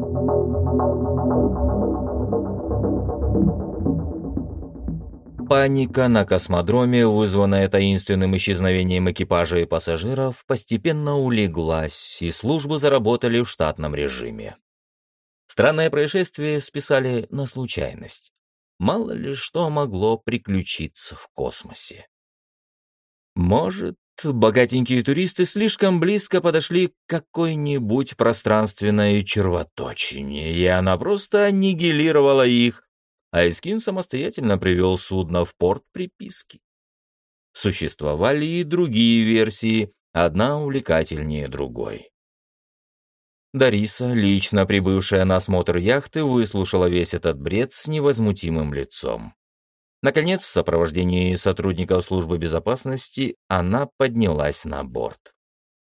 Паника на космодроме, вызванная таинственным исчезновением экипажа и пассажиров, постепенно улеглась, и службы заработали в штатном режиме. Странное происшествие списали на случайность. Мало ли что могло приключиться в космосе. Может, богатенькие туристы слишком близко подошли к какой-нибудь пространственной червоточине, и она просто аннигилировала их, а Искин самостоятельно привел судно в порт приписки. Существовали и другие версии, одна увлекательнее другой. Дариса, лично прибывшая на осмотр яхты, выслушала весь этот бред с невозмутимым лицом. Наконец, в сопровождении сотрудников службы безопасности, она поднялась на борт.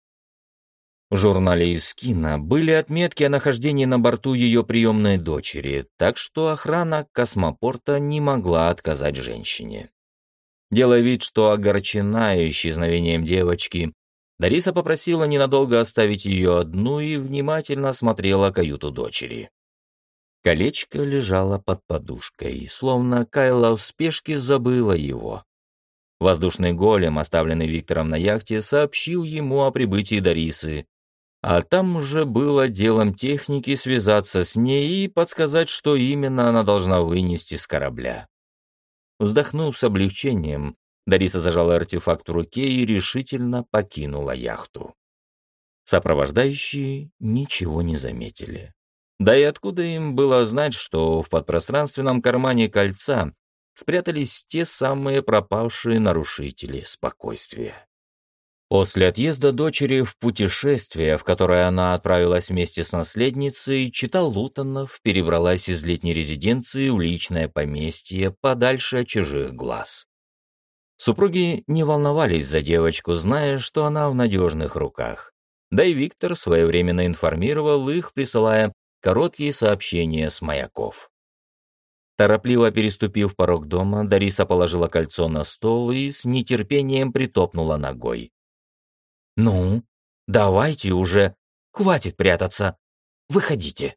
В журнале Искина были отметки о нахождении на борту ее приемной дочери, так что охрана космопорта не могла отказать женщине. Делая вид, что огорчена исчезновением девочки, Дариса попросила ненадолго оставить ее одну и внимательно осмотрела каюту дочери. Колечко лежало под подушкой, словно Кайла в спешке забыла его. Воздушный голем, оставленный Виктором на яхте, сообщил ему о прибытии Дарисы, а там уже было делом техники связаться с ней и подсказать, что именно она должна вынести с корабля. Вздохнув с облегчением, Дариса зажала артефакт в руке и решительно покинула яхту. Сопровождающие ничего не заметили. Да и откуда им было знать, что в подпространственном кармане кольца спрятались те самые пропавшие нарушители спокойствия. После отъезда дочери в путешествие, в которое она отправилась вместе с наследницей, чита Лутонов перебралась из летней резиденции в личное поместье подальше от чужих глаз. Супруги не волновались за девочку, зная, что она в надежных руках. Да и Виктор своевременно информировал их, присылая короткие сообщения с маяков. Торопливо переступив порог дома, Дариса положила кольцо на стол и с нетерпением притопнула ногой. «Ну, давайте уже, хватит прятаться, выходите».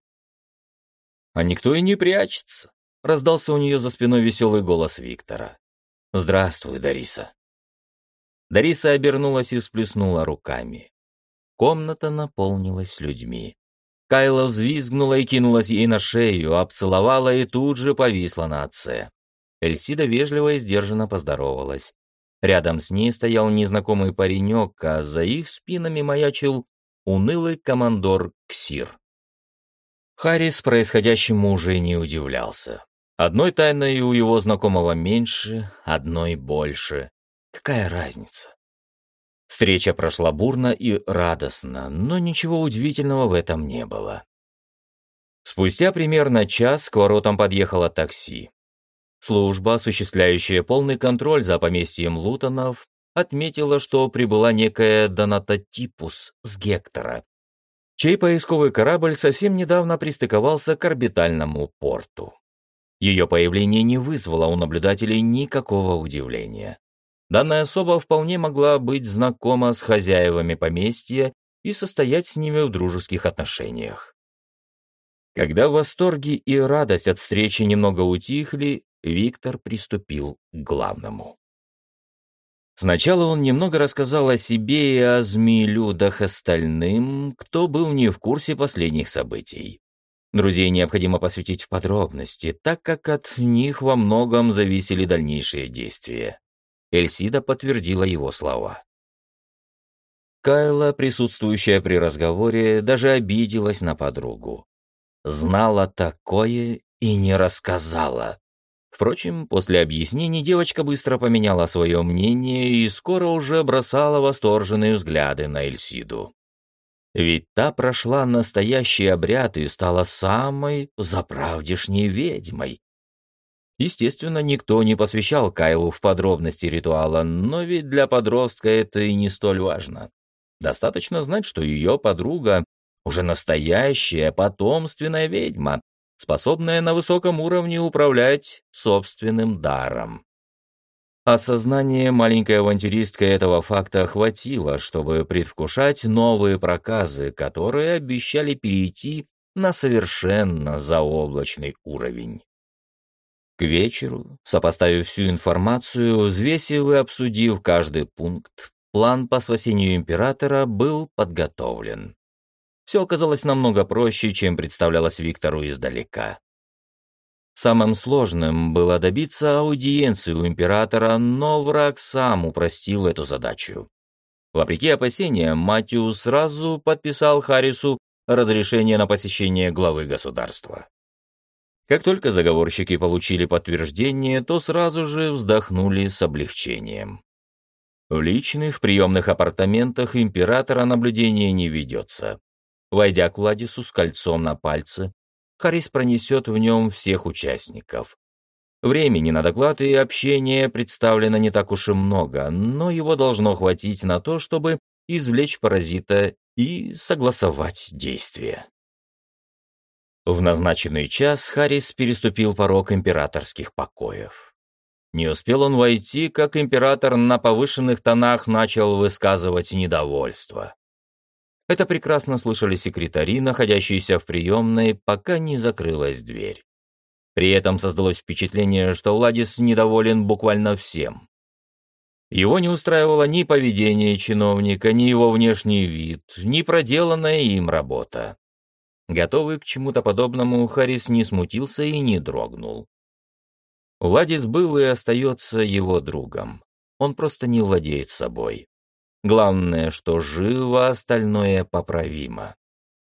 «А никто и не прячется», — раздался у нее за спиной веселый голос Виктора. «Здравствуй, Дариса». Дариса обернулась и всплеснула руками. Комната наполнилась людьми. Кайла взвизгнула и кинулась ей на шею, обцеловала и тут же повисла на отце. Эльсида вежливо и сдержанно поздоровалась. Рядом с ней стоял незнакомый паренек, а за их спинами маячил унылый командор Ксир. Харрис происходящему уже не удивлялся. Одной тайной у его знакомого меньше, одной больше. Какая разница? Встреча прошла бурно и радостно, но ничего удивительного в этом не было. Спустя примерно час к воротам подъехало такси. Служба, осуществляющая полный контроль за поместьем Лутонов, отметила, что прибыла некая Донатотипус с Гектора, чей поисковый корабль совсем недавно пристыковался к орбитальному порту. Ее появление не вызвало у наблюдателей никакого удивления. Данная особа вполне могла быть знакома с хозяевами поместья и состоять с ними в дружеских отношениях. Когда восторги и радость от встречи немного утихли, Виктор приступил к главному. Сначала он немного рассказал о себе и о змеелюдах остальным, кто был не в курсе последних событий. Друзей необходимо посвятить в подробности, так как от них во многом зависели дальнейшие действия. Эльсида подтвердила его слова. Кайла, присутствующая при разговоре, даже обиделась на подругу. Знала такое и не рассказала. Впрочем, после объяснений девочка быстро поменяла свое мнение и скоро уже бросала восторженные взгляды на Эльсиду. Ведь та прошла настоящий обряд и стала самой заправдешней ведьмой. Естественно, никто не посвящал Кайлу в подробности ритуала, но ведь для подростка это и не столь важно. Достаточно знать, что ее подруга уже настоящая потомственная ведьма, способная на высоком уровне управлять собственным даром. Осознание маленькой авантюристки этого факта хватило, чтобы предвкушать новые проказы, которые обещали перейти на совершенно заоблачный уровень. К вечеру, сопоставив всю информацию, взвесив и обсудив каждый пункт, план по спасению императора был подготовлен. Все оказалось намного проще, чем представлялось Виктору издалека. Самым сложным было добиться аудиенции у императора, но враг сам упростил эту задачу. Вопреки опасениям, Маттью сразу подписал Харрису разрешение на посещение главы государства. Как только заговорщики получили подтверждение, то сразу же вздохнули с облегчением. В личных приемных апартаментах императора наблюдение не ведется. Войдя к Владису с кольцом на пальце, Харрис пронесет в нем всех участников. Времени на доклад и общение представлено не так уж и много, но его должно хватить на то, чтобы извлечь паразита и согласовать действия. В назначенный час Харрис переступил порог императорских покоев. Не успел он войти, как император на повышенных тонах начал высказывать недовольство. Это прекрасно слышали секретари, находящиеся в приемной, пока не закрылась дверь. При этом создалось впечатление, что Владис недоволен буквально всем. Его не устраивало ни поведение чиновника, ни его внешний вид, ни проделанная им работа. Готовый к чему-то подобному, Харрис не смутился и не дрогнул. Владис был и остается его другом. Он просто не владеет собой. Главное, что живо, остальное поправимо.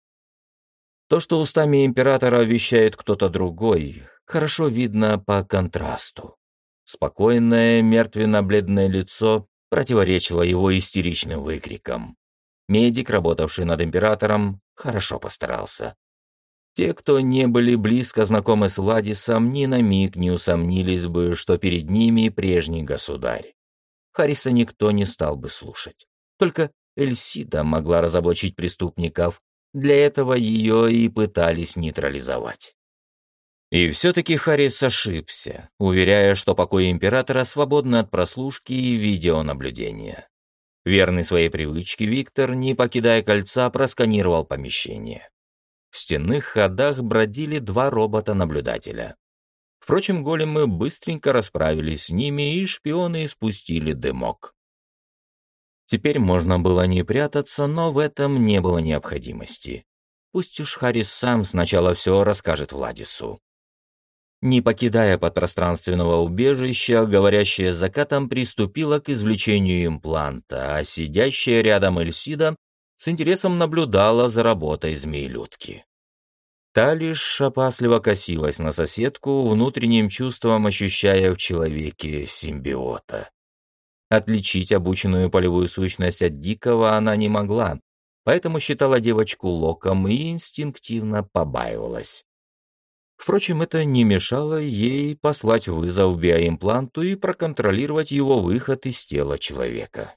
То, что устами императора вещает кто-то другой, хорошо видно по контрасту. Спокойное, мертвенно-бледное лицо противоречило его истеричным выкрикам. Медик, работавший над императором, хорошо постарался. Те, кто не были близко знакомы с Владисом, ни на миг не усомнились бы, что перед ними прежний государь. Харриса никто не стал бы слушать. Только Эльсида могла разоблачить преступников, для этого ее и пытались нейтрализовать. И все-таки Харрис ошибся, уверяя, что покои императора свободны от прослушки и видеонаблюдения. Верный своей привычке, Виктор, не покидая кольца, просканировал помещение. В стенных ходах бродили 2 робота-наблюдателя. Впрочем, големы быстренько расправились с ними, и шпионы испустили дымок. Теперь можно было не прятаться, но в этом не было необходимости. Пусть уж Харрис сам сначала все расскажет Владису. Не покидая подпространственного убежища, говорящая с закатом приступила к извлечению импланта, а сидящая рядом Эльсида с интересом наблюдала за работой змеелюдки. Та лишь опасливо косилась на соседку, внутренним чувством ощущая в человеке симбиота. Отличить обученную полевую сущность от дикого она не могла, поэтому считала девочку локом и инстинктивно побаивалась. Впрочем, это не мешало ей послать вызов биоимпланту и проконтролировать его выход из тела человека.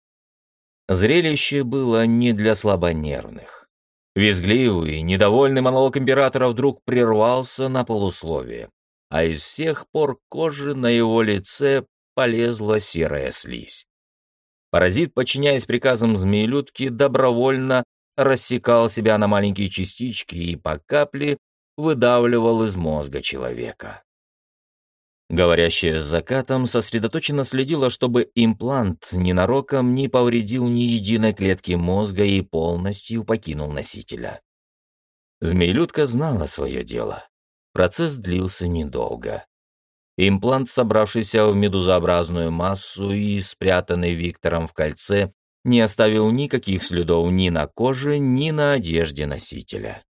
Зрелище было не для слабонервных. Визгливый, недовольный монолог императора вдруг прервался на полусловие, а из всех пор кожи на его лице полезла серая слизь. Паразит, подчиняясь приказам змеелюдки, добровольно рассекал себя на маленькие частички и по капле выдавливал из мозга человека. Говорящая с закатом сосредоточенно следила, чтобы имплант ненароком не повредил ни единой клетки мозга и полностью покинул носителя. Змеелюдка знала свое дело. Процесс длился недолго. Имплант, собравшийся в медузообразную массу и спрятанный Виктором в кольце, не оставил никаких следов ни на коже, ни на одежде носителя.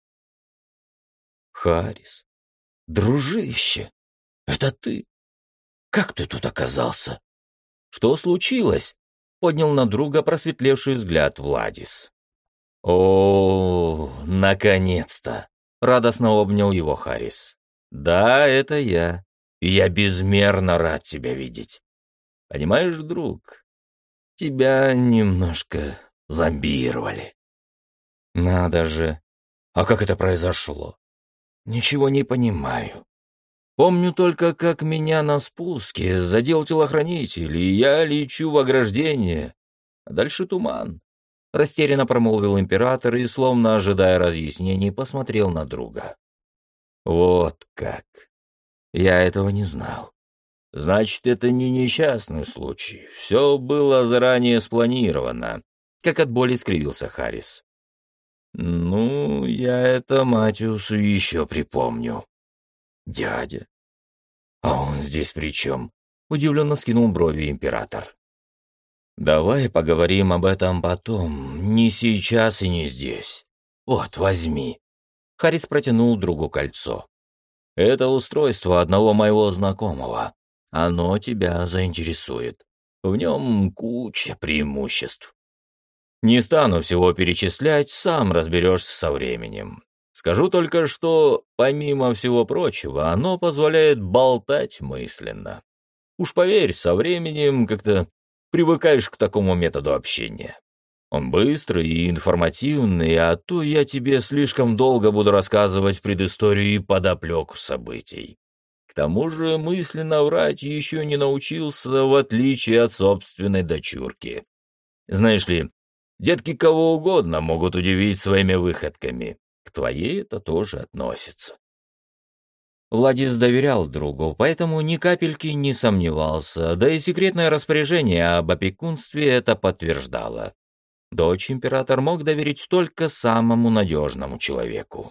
«Харрис, дружище, это ты? Как ты тут оказался? Что случилось?» — поднял на друга просветлевший взгляд Владис. «О, наконец-то!» — радостно обнял его Харрис. «Да, это я. И я безмерно рад тебя видеть. Понимаешь, друг, тебя немножко зомбировали». «Надо же! А как это произошло?» «Ничего не понимаю. Помню только, как меня на спуске задел телохранитель, и я лечу в ограждение, а дальше туман. Растерянно промолвил император и, словно ожидая разъяснений, посмотрел на друга. Вот как. Я этого не знал. Значит, это не несчастный случай. Все было заранее спланировано. Как от боли скривился Харрис. Ну, я это Матиусу еще припомню. Дядя. А он здесь при чем? Удивленно скинул брови император. Давай поговорим об этом потом, не сейчас и не здесь. Вот, возьми. Харрис протянул другу кольцо. Это устройство одного моего знакомого. Оно тебя заинтересует. В нем куча преимуществ. Не стану всего перечислять, сам разберешься со временем. Скажу только, что, помимо всего прочего, оно позволяет болтать мысленно. Уж поверь, со временем как-то привыкаешь к такому методу общения. Он быстрый и информативный, а то я тебе слишком долго буду рассказывать предысторию и подоплеку событий. К тому же мысленно врать еще не научился, в отличие от собственной дочурки. Знаешь ли, детки кого угодно могут удивить своими выходками. К твоей это тоже относится. Владис доверял другу, поэтому ни капельки не сомневался, да и секретное распоряжение об опекунстве это подтверждало. Дочь император мог доверить только самому надежному человеку.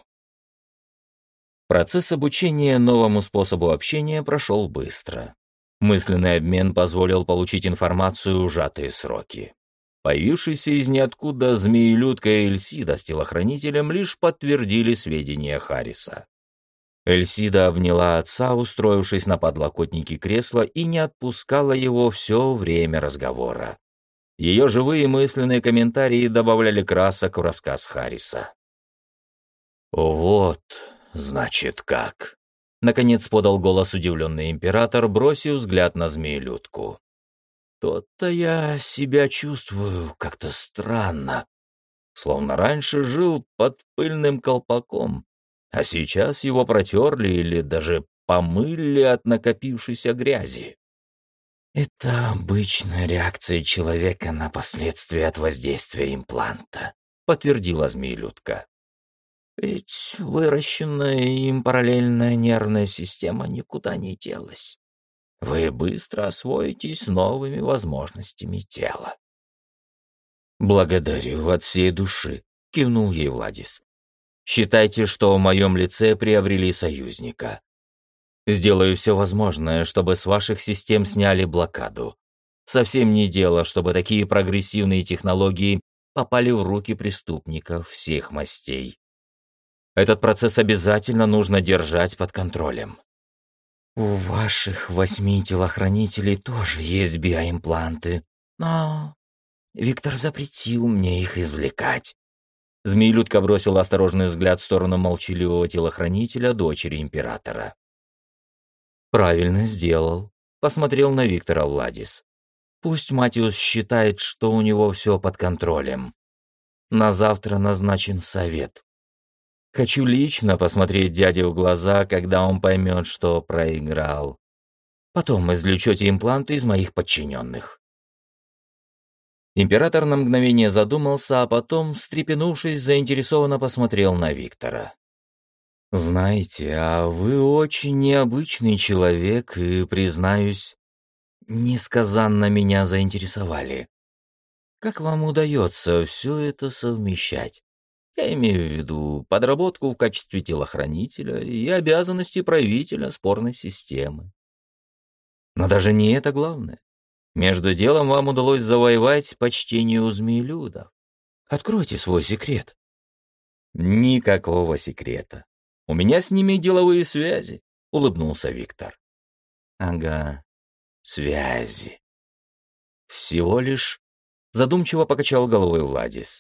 Процесс обучения новому способу общения прошел быстро. Мысленный обмен позволил получить информацию в сжатые сроки. Появившиеся из ниоткуда змеелюдка и Эльсида с телохранителем лишь подтвердили сведения Харриса. Эльсида обняла отца, устроившись на подлокотнике кресла, и не отпускала его все время разговора. Ее живые мысленные комментарии добавляли красок в рассказ Харриса. «Вот, значит, как!» — наконец подал голос удивленный император, бросив взгляд на змеелюдку. «То-то я себя чувствую как-то странно, словно раньше жил под пыльным колпаком, а сейчас его протерли или даже помыли от накопившейся грязи». «Это обычная реакция человека на последствия от воздействия импланта», — подтвердила змеелюдка. «Ведь выращенная им параллельная нервная система никуда не делась. Вы быстро освоитесь с новыми возможностями тела». «Благодарю от всей души», — кивнул ей Владис. «Считайте, что в моем лице приобрели союзника. Сделаю все возможное, чтобы с ваших систем сняли блокаду. Совсем не дело, чтобы такие прогрессивные технологии попали в руки преступников всех мастей. Этот процесс обязательно нужно держать под контролем». «У ваших 8 телохранителей тоже есть биоимпланты, но Виктор запретил мне их извлекать». Змеелюдка бросила осторожный взгляд в сторону молчаливого телохранителя дочери императора. «Правильно сделал», — посмотрел на Виктора Владис. «Пусть Матиус считает, что у него все под контролем. На завтра назначен совет. Хочу лично посмотреть дяде в глаза, когда он поймет, что проиграл. Потом извлечете импланты из моих подчиненных». Император на мгновение задумался, а потом, встрепенувшись, заинтересованно посмотрел на Виктора. «Знаете, а вы очень необычный человек и, признаюсь, несказанно меня заинтересовали. Как вам удается все это совмещать? Я имею в виду подработку в качестве телохранителя и обязанности правителя спорной системы. Но даже не это главное. Между делом вам удалось завоевать почтение у змеелюдов. Откройте свой секрет». «Никакого секрета. У меня с ними деловые связи», — улыбнулся Виктор. «Ага, связи. Всего лишь...» — задумчиво покачал головой Владис.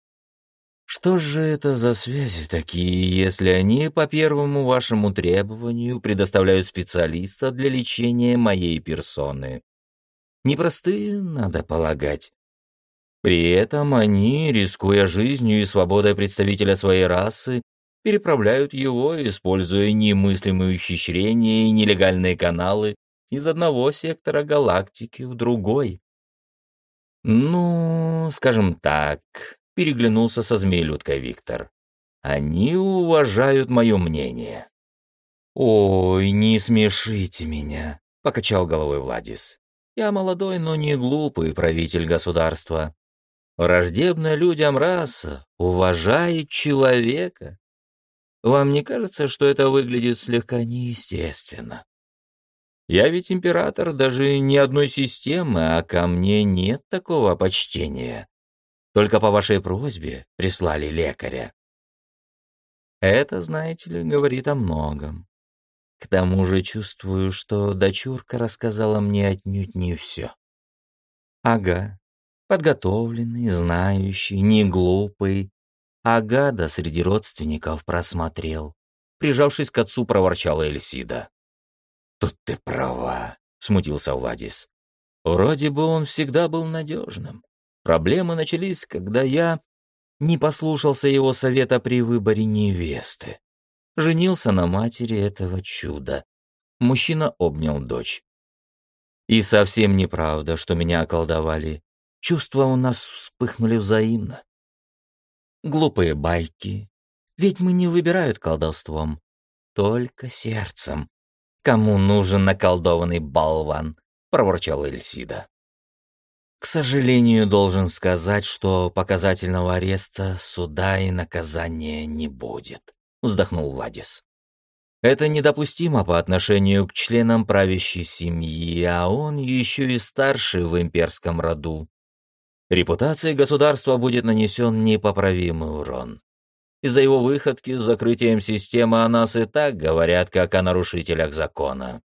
«Что же это за связи такие, если они по первому вашему требованию предоставляют специалиста для лечения моей персоны? Непростые, надо полагать. При этом они, рискуя жизнью и свободой представителя своей расы, переправляют его, используя немыслимые ухищрения и нелегальные каналы из одного сектора галактики в другой. Ну, скажем так, переглянулся со змеелюдкой Виктор. Они уважают мое мнение. «Ой, не смешите меня», — покачал головой Владис. «Я молодой, но не глупый правитель государства. Враждебная людям раса уважает человека. Вам не кажется, что это выглядит слегка неестественно? Я ведь император даже ни одной системы, а ко мне нет такого почтения. Только по вашей просьбе прислали лекаря. Это, знаете ли, говорит о многом. К тому же чувствую, что дочурка рассказала мне отнюдь не все. Ага, подготовленный, знающий, не глупый. Ага, да среди родственников просмотрел. Прижавшись к отцу, проворчала Эльсида. «Тут ты права», — смутился Владис. «Вроде бы он всегда был надежным. Проблемы начались, когда я не послушался его совета при выборе невесты. Женился на матери этого чуда. Мужчина обнял дочь. И совсем неправда, что меня околдовали. Чувства у нас вспыхнули взаимно. Глупые байки. Ведьмы не выбирают колдовством, только сердцем. Кому нужен наколдованный болван? Проворчала Эльсида. К сожалению, должен сказать, что показательного ареста, суда и наказания не будет. Вздохнул Владис. Это недопустимо по отношению к членам правящей семьи, а он еще и старший в имперском роду. Репутации государства будет нанесен непоправимый урон. Из-за его выходки с закрытием системы о нас и так говорят, как о нарушителях закона.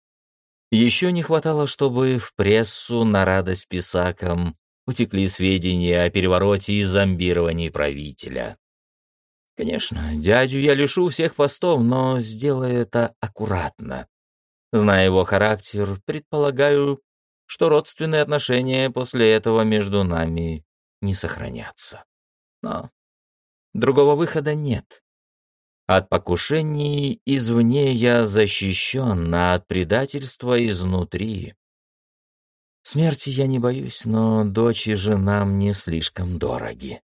Еще не хватало, чтобы в прессу на радость писакам утекли сведения о перевороте и зомбировании правителя. Конечно, дядю я лишу всех постов, но сделаю это аккуратно. Зная его характер, предполагаю, что родственные отношения после этого между нами не сохранятся. Но другого выхода нет. От покушений извне я защищен, а от предательства изнутри. Смерти я не боюсь, но дочь и жена мне слишком дороги.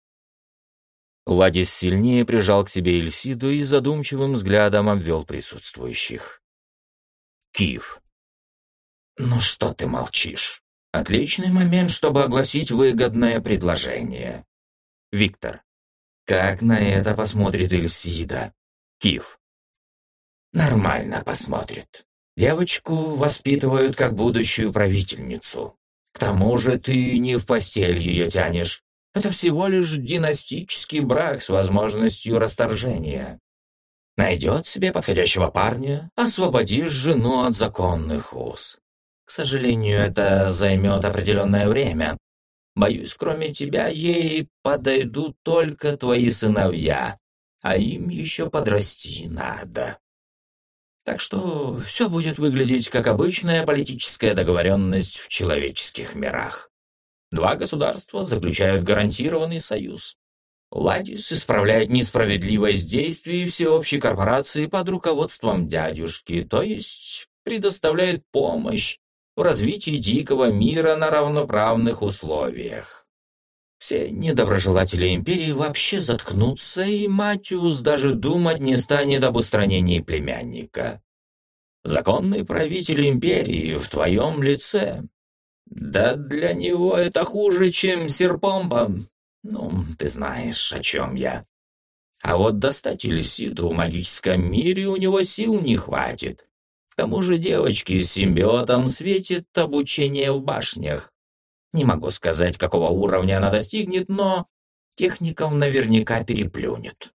Владис сильнее прижал к себе Эльсиду и задумчивым взглядом обвел присутствующих. Киев. «Ну что ты молчишь? Отличный момент, чтобы огласить выгодное предложение». Виктор. «Как на это посмотрит Эльсида?» Киев. «Нормально посмотрит. Девочку воспитывают как будущую правительницу. К тому же ты не в постель ее тянешь. Это всего лишь династический брак с возможностью расторжения. Найдет себе подходящего парня, освободишь жену от законных уз. К сожалению, это займет определенное время. Боюсь, кроме тебя ей подойдут только твои сыновья, а им еще подрасти надо. Так что все будет выглядеть как обычная политическая договоренность в человеческих мирах. Два государства заключают гарантированный союз. Владис исправляет несправедливость действий всеобщей корпорации под руководством дядюшки, то есть предоставляет помощь в развитии дикого мира на равноправных условиях. Все недоброжелатели империи вообще заткнутся, и Матиус даже думать не станет об устранении племянника. Законный правитель империи в твоем лице. Да для него это хуже, чем Серпомба. Ну, ты знаешь, о чем я. А вот достать Эльсиду в магическом мире у него сил не хватит. К тому же девочке с симбиотом светит обучение в башнях. Не могу сказать, какого уровня она достигнет, но техников наверняка переплюнет.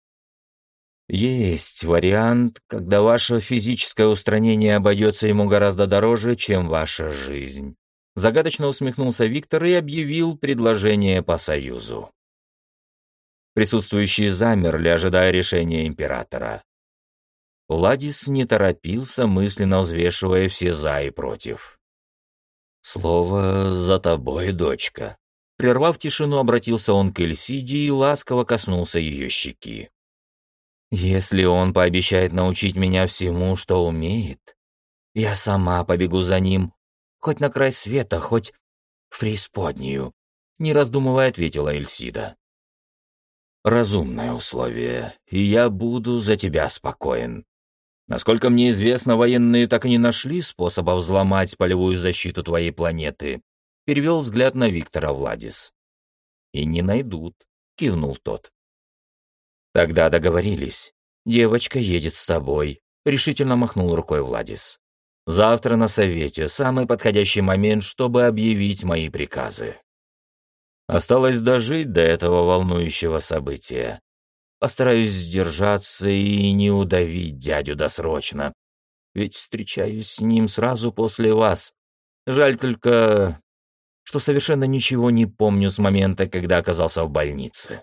Есть вариант, когда ваше физическое устранение обойдется ему гораздо дороже, чем ваша жизнь. Загадочно усмехнулся Виктор и объявил предложение по союзу. Присутствующие замерли, ожидая решения императора. Владис не торопился, мысленно взвешивая все «за» и «против». «Слово за тобой, дочка». Прервав тишину, обратился он к Эльсиде и ласково коснулся ее щеки. «Если он пообещает научить меня всему, что умеет, я сама побегу за ним, хоть на край света, хоть в преисподнюю», — не раздумывая ответила Эльсида. «Разумное условие, и я буду за тебя спокоен. Насколько мне известно, военные так и не нашли способа взломать полевую защиту твоей планеты», — перевел взгляд на Виктора Владис. «И не найдут», — кивнул тот. «Тогда договорились. Девочка едет с тобой», — решительно махнул рукой Владис. «Завтра на совете самый подходящий момент, чтобы объявить мои приказы. Осталось дожить до этого волнующего события. Постараюсь сдержаться и не удавить дядю досрочно, ведь встречаюсь с ним сразу после вас. Жаль только, что совершенно ничего не помню с момента, когда оказался в больнице.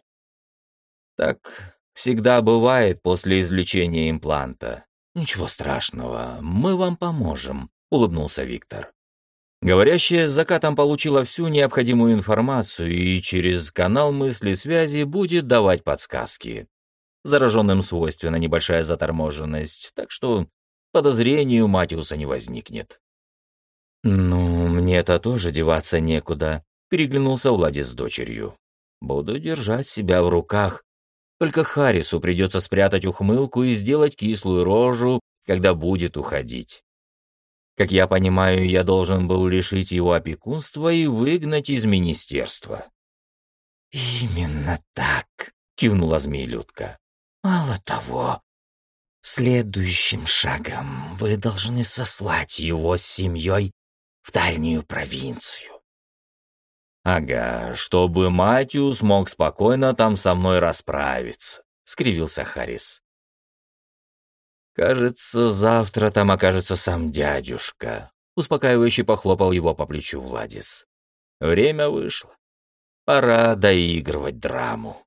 Так всегда бывает после извлечения импланта. Ничего страшного, мы вам поможем», — улыбнулся Виктор. Говорящая с закатом получила всю необходимую информацию и через канал мысли-связи будет давать подсказки. Зараженным свойственна небольшая заторможенность, так что подозрений у Матиуса не возникнет. «Ну, мне-то тоже деваться некуда», — переглянулся Владис с дочерью. «Буду держать себя в руках. Только Харрису придется спрятать ухмылку и сделать кислую рожу, когда будет уходить. Как я понимаю, я должен был лишить его опекунства и выгнать из министерства». «Именно так», — кивнула змеелюдка. «Мало того, следующим шагом вы должны сослать его с семьей в дальнюю провинцию». «Ага, чтобы Матиус мог спокойно там со мной расправиться», — скривился Харрис. «Кажется, завтра там окажется сам дядюшка», — успокаивающе похлопал его по плечу Владис. «Время вышло. Пора доигрывать драму».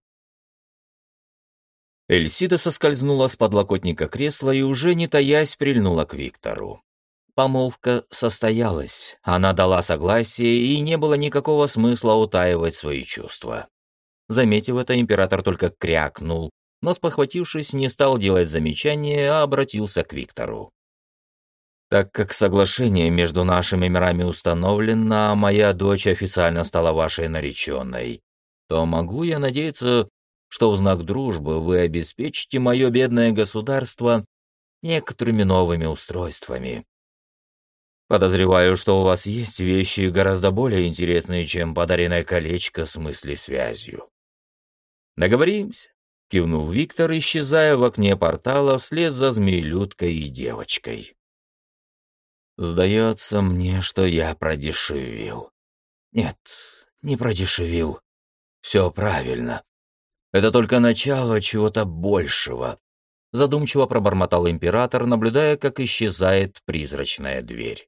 Эльсида соскользнула с подлокотника кресла и, уже не таясь, прильнула к Виктору. Помолвка состоялась, она дала согласие, и не было никакого смысла утаивать свои чувства. Заметив это, император только крякнул, но, спохватившись, не стал делать замечания, а обратился к Виктору. «Так как соглашение между нашими мирами установлено, а моя дочь официально стала вашей нареченной, то могу я надеяться, что в знак дружбы вы обеспечите мое бедное государство некоторыми новыми устройствами. Подозреваю, что у вас есть вещи гораздо более интересные, чем подаренное колечко с мыслесвязью». «Договоримся», — кивнул Виктор, исчезая в окне портала вслед за змеелюдкой и девочкой. «Сдается мне, что я продешевил. Нет, не продешевил. Все правильно. Это только начало чего-то большего», — задумчиво пробормотал император, наблюдая, как исчезает призрачная дверь.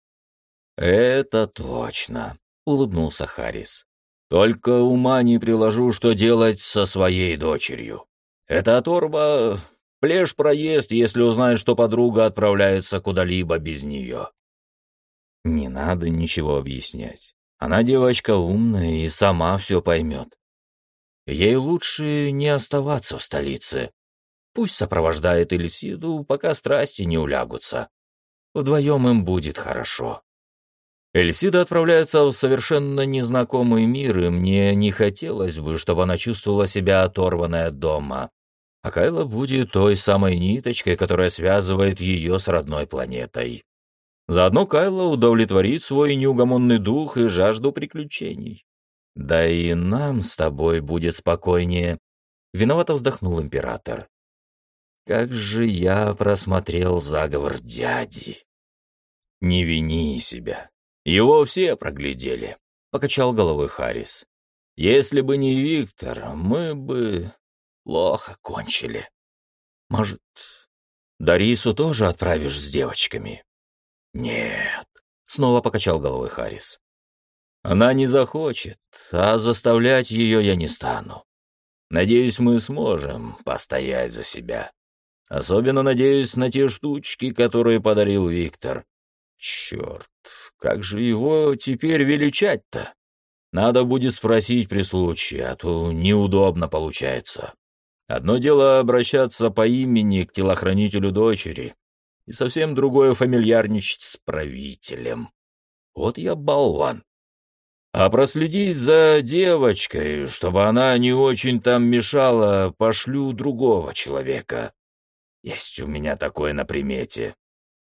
«Это точно», — улыбнулся Харрис. «Только ума не приложу, что делать со своей дочерью. Эта оторва плешь проест, если узнает, что подруга отправляется куда-либо без нее». «Не надо ничего объяснять. Она девочка умная и сама все поймет. Ей лучше не оставаться в столице. Пусть сопровождает Эльсиду, пока страсти не улягутся. Вдвоем им будет хорошо». Эльсида отправляется в совершенно незнакомый мир, и мне не хотелось бы, чтобы она чувствовала себя оторванной от дома. А Кайла будет той самой ниточкой, которая связывает ее с родной планетой. Заодно Кайла удовлетворит свой неугомонный дух и жажду приключений. Да и нам с тобой будет спокойнее. Виновато вздохнул император. Как же я просмотрел заговор дяди. Не вини себя. Его все проглядели, покачал головой Харрис. Если бы не Виктор, мы бы плохо кончили. Может, Дарису тоже отправишь с девочками? Нет, снова покачал головой Харрис. Она не захочет, а заставлять ее я не стану. Надеюсь, мы сможем постоять за себя. Особенно надеюсь на те штучки, которые подарил Виктор. Черт, как же его теперь величать-то? Надо будет спросить при случае, а то неудобно получается. Одно дело обращаться по имени к телохранителю дочери, и совсем другое фамильярничать с правителем. Вот я болван. А проследить за девочкой, чтобы она не очень там мешала, пошлю другого человека. Есть у меня такое на примете.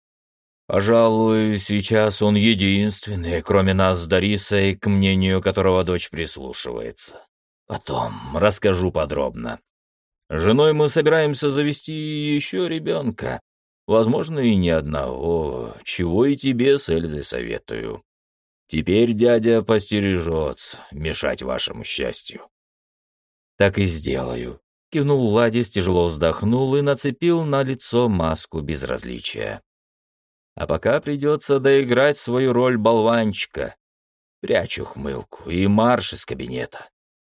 Пожалуй, сейчас он единственный, кроме нас с Дарисой, к мнению которого дочь прислушивается. Потом расскажу подробно. С женой мы собираемся завести еще ребенка. Возможно, и не одного, чего и тебе с Эльзой советую. Теперь дядя постережется мешать вашему счастью. Так и сделаю. Кивнул Владис, тяжело вздохнул и нацепил на лицо маску безразличия. А пока придется доиграть свою роль болванчика. Прячь ухмылку и марш из кабинета.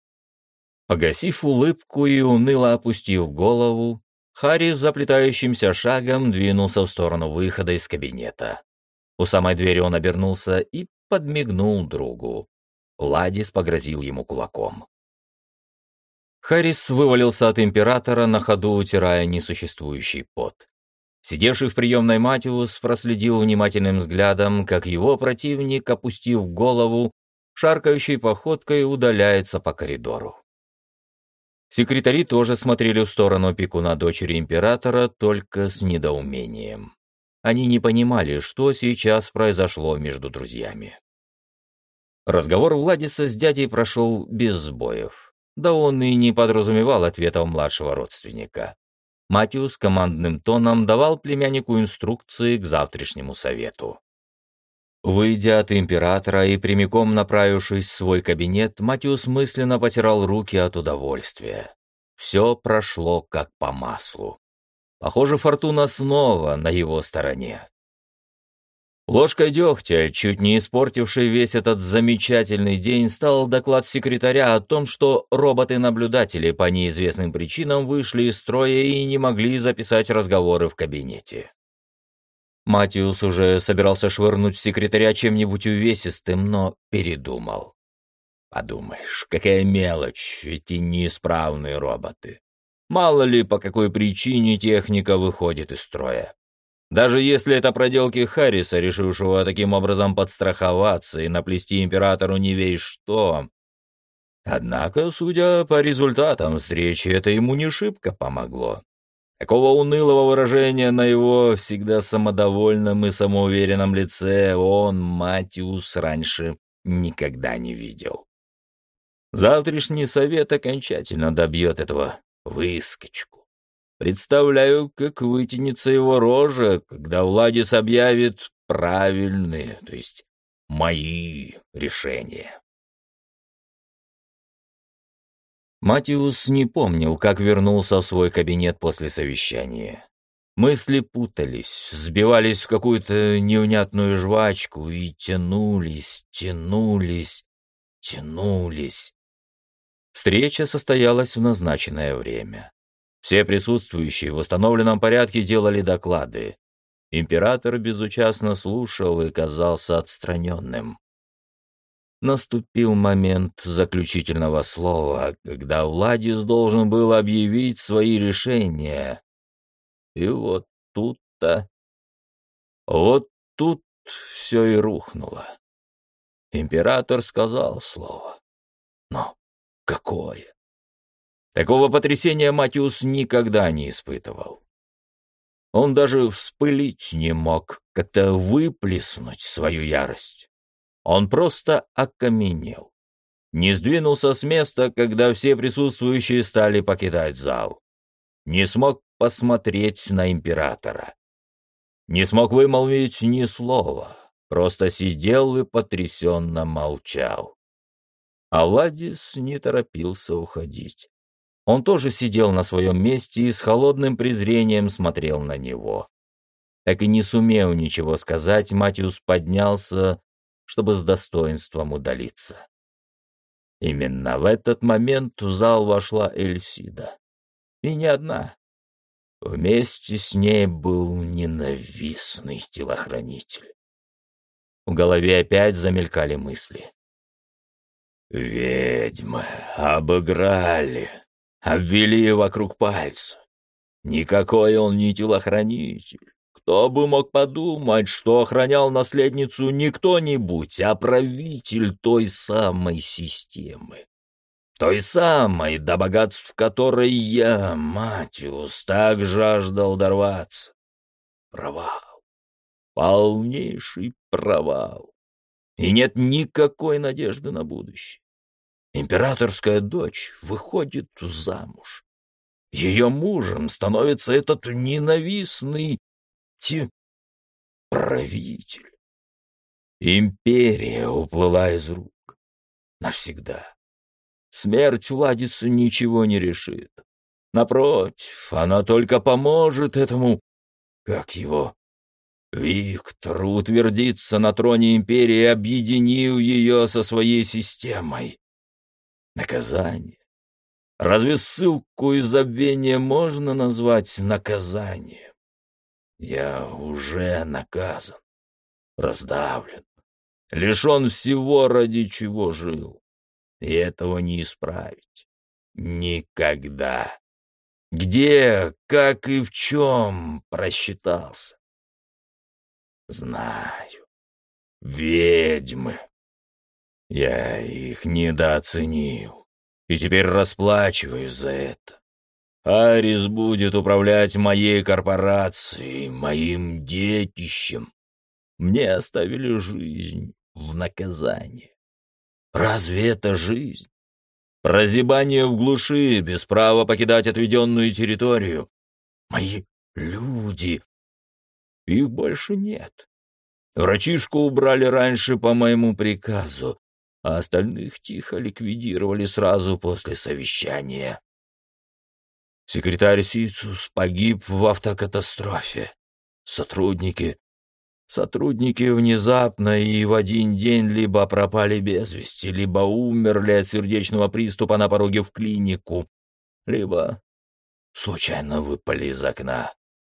Погасив улыбку и уныло опустив голову, Харри с заплетающимся шагом двинулся в сторону выхода из кабинета. У самой двери он обернулся и подмигнул другу. Владис погрозил ему кулаком. Харрис вывалился от императора, на ходу утирая несуществующий пот. Сидевший в приемной Матиус проследил внимательным взглядом, как его противник, опустив голову, шаркающей походкой удаляется по коридору. Секретари тоже смотрели в сторону опекуна дочери императора, только с недоумением. Они не понимали, что сейчас произошло между друзьями. Разговор Владиса с дядей прошел без сбоев. Да он и не подразумевал ответов младшего родственника. Матиус командным тоном давал племяннику инструкции к завтрашнему совету. Выйдя от императора и прямиком направившись в свой кабинет, Матиус мысленно потирал руки от удовольствия. Все прошло как по маслу. Похоже, фортуна снова на его стороне. Ложкой дегтя, чуть не испортивший весь этот замечательный день, стал доклад секретаря о том, что роботы-наблюдатели по неизвестным причинам вышли из строя и не могли записать разговоры в кабинете. Матиус уже собирался швырнуть в секретаря чем-нибудь увесистым, но передумал. Подумаешь, какая мелочь, эти неисправные роботы. Мало ли, по какой причине техника выходит из строя. Даже если это проделки Харриса, решившего таким образом подстраховаться и наплести императору не весть что. Однако, судя по результатам встречи, это ему не шибко помогло. Такого унылого выражения на его всегда самодовольном и самоуверенном лице он, Матиус, раньше никогда не видел. Завтрашний совет окончательно добьет этого выскочку. Представляю, как вытянется его рожа, когда Владис объявит правильные, то есть мои решения. Матиус не помнил, как вернулся в свой кабинет после совещания. Мысли путались, сбивались в какую-то невнятную жвачку и тянулись. Встреча состоялась в назначенное время. Все присутствующие в установленном порядке делали доклады. Император безучастно слушал и казался отстраненным. Наступил момент заключительного слова, когда Владис должен был объявить свои решения. И вот тут все и рухнуло. Император сказал слово. Но какое? Такого потрясения Матиус никогда не испытывал. Он даже вспылить не мог, как-то выплеснуть свою ярость. Он просто окаменел. Не сдвинулся с места, когда все присутствующие стали покидать зал. Не смог посмотреть на императора. Не смог вымолвить ни слова. Просто сидел и потрясенно молчал. А Владис не торопился уходить. Он тоже сидел на своем месте и с холодным презрением смотрел на него. Так и не сумев ничего сказать, Матиус поднялся, чтобы с достоинством удалиться. Именно в этот момент в зал вошла Эльсида. И не одна. Вместе с ней был ненавистный телохранитель. В голове опять замелькали мысли. «Ведьмы обыграли, обвели вокруг пальца. Никакой он не телохранитель. Кто бы мог подумать, что охранял наследницу не кто-нибудь, а правитель той самой системы. Той самой, до богатств которой я, Матиус, так жаждал дорваться. Провал. Полнейший провал. И нет никакой надежды на будущее. Императорская дочь выходит замуж. Ее мужем становится этот ненавистный правитель. Империя уплыла из рук. Навсегда. Смерть Владиса ничего не решит. Напротив, она только поможет этому, как его, Виктору утвердиться на троне империи, объединив ее со своей системой. Наказание. Разве ссылку и забвение можно назвать наказанием? Я уже наказан, раздавлен, лишен всего, ради чего жил. И этого не исправить. Никогда. Где, как и в чем просчитался? Знаю. Ведьмы. Я их недооценил. И теперь расплачиваюсь за это. Арис будет управлять моей корпорацией, моим детищем. Мне оставили жизнь в наказание. Разве это жизнь? Прозябание в глуши, без права покидать отведенную территорию. Мои люди. Их больше нет. Врачишку убрали раньше по моему приказу, а остальных тихо ликвидировали сразу после совещания. Секретарь Сицус погиб в автокатастрофе. Сотрудники внезапно и в один день либо пропали без вести, либо умерли от сердечного приступа на пороге в клинику, либо случайно выпали из окна.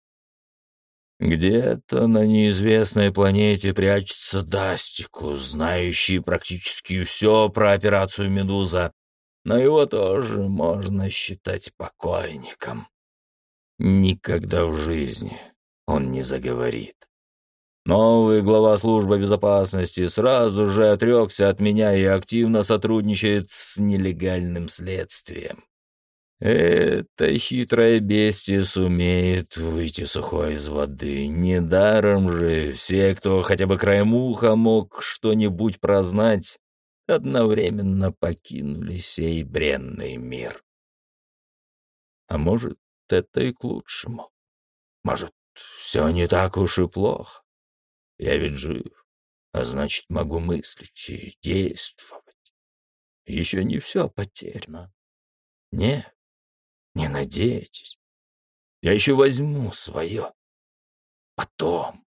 Где-то на неизвестной планете прячется Дастикус, знающий практически все про операцию «Медуза», но его тоже можно считать покойником. Никогда в жизни он не заговорит. Новый глава службы безопасности сразу же отрекся от меня и активно сотрудничает с нелегальным следствием. Это хитрое бестие сумеет выйти сухой из воды. Недаром же все, кто хотя бы краем уха мог что-нибудь прознать, одновременно покинули сей бренный мир. А может, это и к лучшему. Может, все не так уж и плохо. Я ведь жив, а значит, могу мыслить и действовать. Еще не все потеряно. Нет, не надейтесь. Я еще возьму свое. Потом.